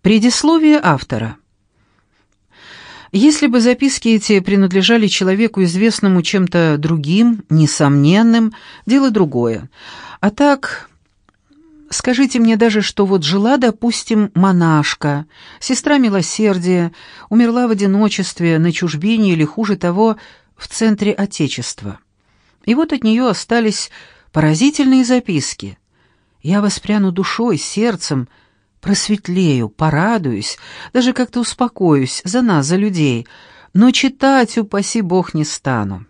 Предисловие автора. Если бы записки эти принадлежали человеку, известному чем-то другим, несомненным, дело другое. А так, скажите мне даже, что вот жила, допустим, монашка, сестра милосердия, умерла в одиночестве, на чужбине или, хуже того, в центре Отечества. И вот от нее остались поразительные записки. Я воспряну душой, сердцем, просветлею, порадуюсь, даже как-то успокоюсь за нас, за людей, но читать, упаси Бог, не стану.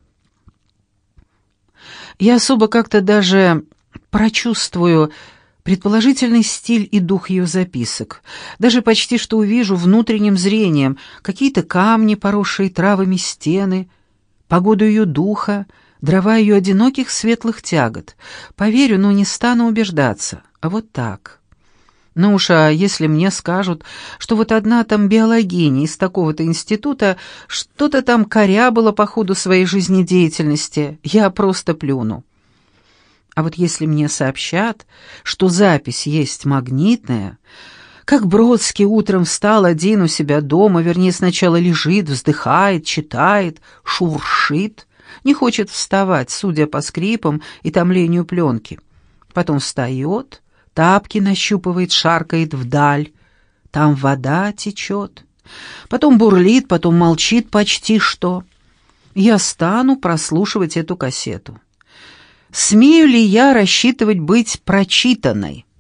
Я особо как-то даже прочувствую предположительный стиль и дух ее записок, даже почти что увижу внутренним зрением какие-то камни, поросшие травами стены, погоду ее духа, дрова ее одиноких светлых тягот. Поверю, но не стану убеждаться, а вот так. Ну уж, а если мне скажут, что вот одна там биологиня из такого-то института что-то там корябала по ходу своей жизнедеятельности, я просто плюну. А вот если мне сообщат, что запись есть магнитная, как Бродский утром встал один у себя дома, вернее, сначала лежит, вздыхает, читает, шуршит, не хочет вставать, судя по скрипам и томлению пленки, потом встает, тапки нащупывает, шаркает вдаль. Там вода течет. Потом бурлит, потом молчит почти что. Я стану прослушивать эту кассету. Смею ли я рассчитывать быть прочитанной?